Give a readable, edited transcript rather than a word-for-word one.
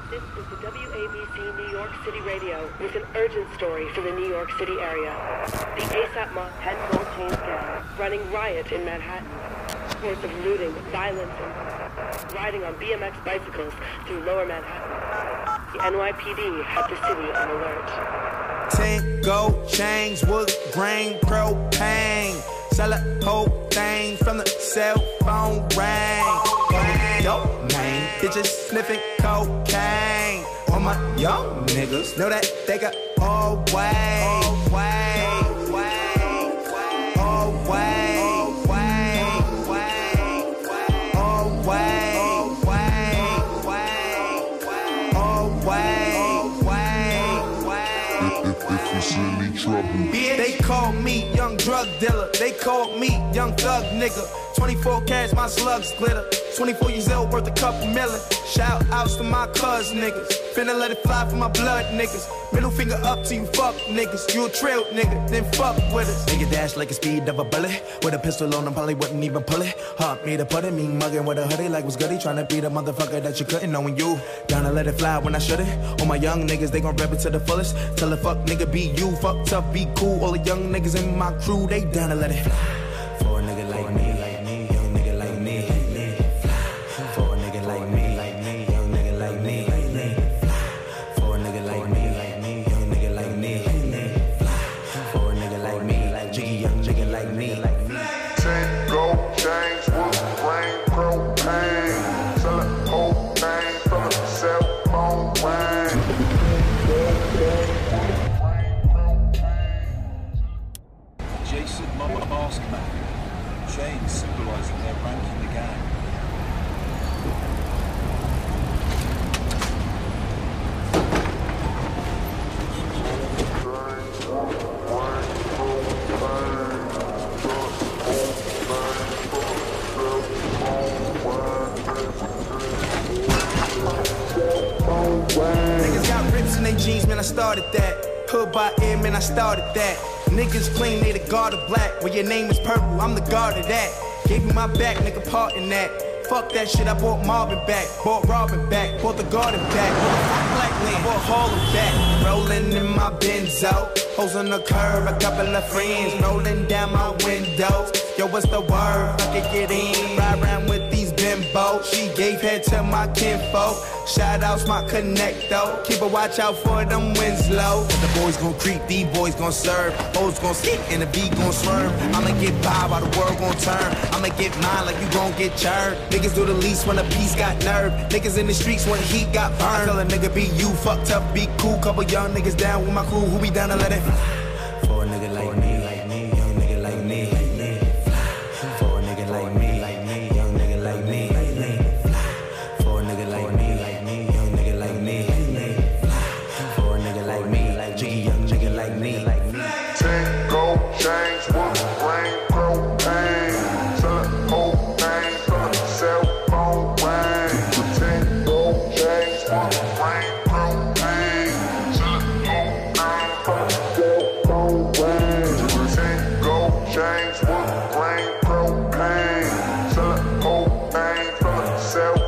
This is the WABC New York City Radio with an urgent story for the New York City area. The ASAP Mob 10 Gold Chains gang running riot in Manhattan. Reports of looting, violence, and riding on BMX bicycles through lower Manhattan. The NYPD have the city on alert. 10 gold chains, wood grain, propane. Sell a whole thing from the cell phone ring. Dope, man. Bitches sniffing cocaine. All my young niggas know that they got all way. All way. All way. All way. They call me young drug dealer. They call me young thug nigga. 24 carats, my slugs glitter. 24 years old, worth a couple million. Shout outs to my cuz niggas. Finna let it fly for my blood niggas. Middle finger up to you fuck niggas. You a trail nigga, then fuck with us. Nigga dash like a speed of a bullet. With a pistol on him, probably wouldn't even pull it. Hard me to put it, me mugging with a hoodie like was goody. Tryna be the motherfucker that you couldn't, knowing you down to let it fly when I shouldn't. All my young niggas, they gon' rap it to the fullest. Tell a fuck nigga be you, fuck tough, be cool. All the young niggas in my crew, they down to let it fly. For a nigga like me. Chains symbolising their rank in the gang. Niggas got rips in their jeans, man, I started that. Hood by ear, man, I started that. Niggas claim they the guard of black. When your name is purple, I'm the guard of that. Gave you my back, nigga, part in that. Fuck that shit, I bought Marvin back. Bought Robin back, bought the garden back. Bought Black Lane, I bought Harlem back. Rolling in my Benzo. Hoes on the curb, a couple of friends. Rolling down my windows. Yo, what's the word? I can get in. Ride around with these bimbos. She gave head to my kinfolk. Shout outs my connect though. Keep a watch out for them Winslow. The boys gon' creep, these boys gon' serve. Hoes gon' skip and the beat gon' swerve. I'ma get by while the world gon' turn. I'ma get mine like you gon' get churned. Niggas do the least when a piece got nerve. Niggas in the streets when the heat got burned. I tell a nigga be you, fucked up, be cool. Couple young niggas down with my crew. Who be down to let it fly? For a nigga like me. Young nigga like me. For a nigga like me. Young nigga like me. For a nigga like me. Young nigga like me. For a nigga like me. Jiggy young nigga like me. 10 gold chains, wood grain, propane. Sell a whole thing from the cell phone ring. 10 gold chains, wood grain, propane. Sell a whole thing from the cell phone ring. 10 gold chains, wood grain, propane. Sell a whole thing from the cell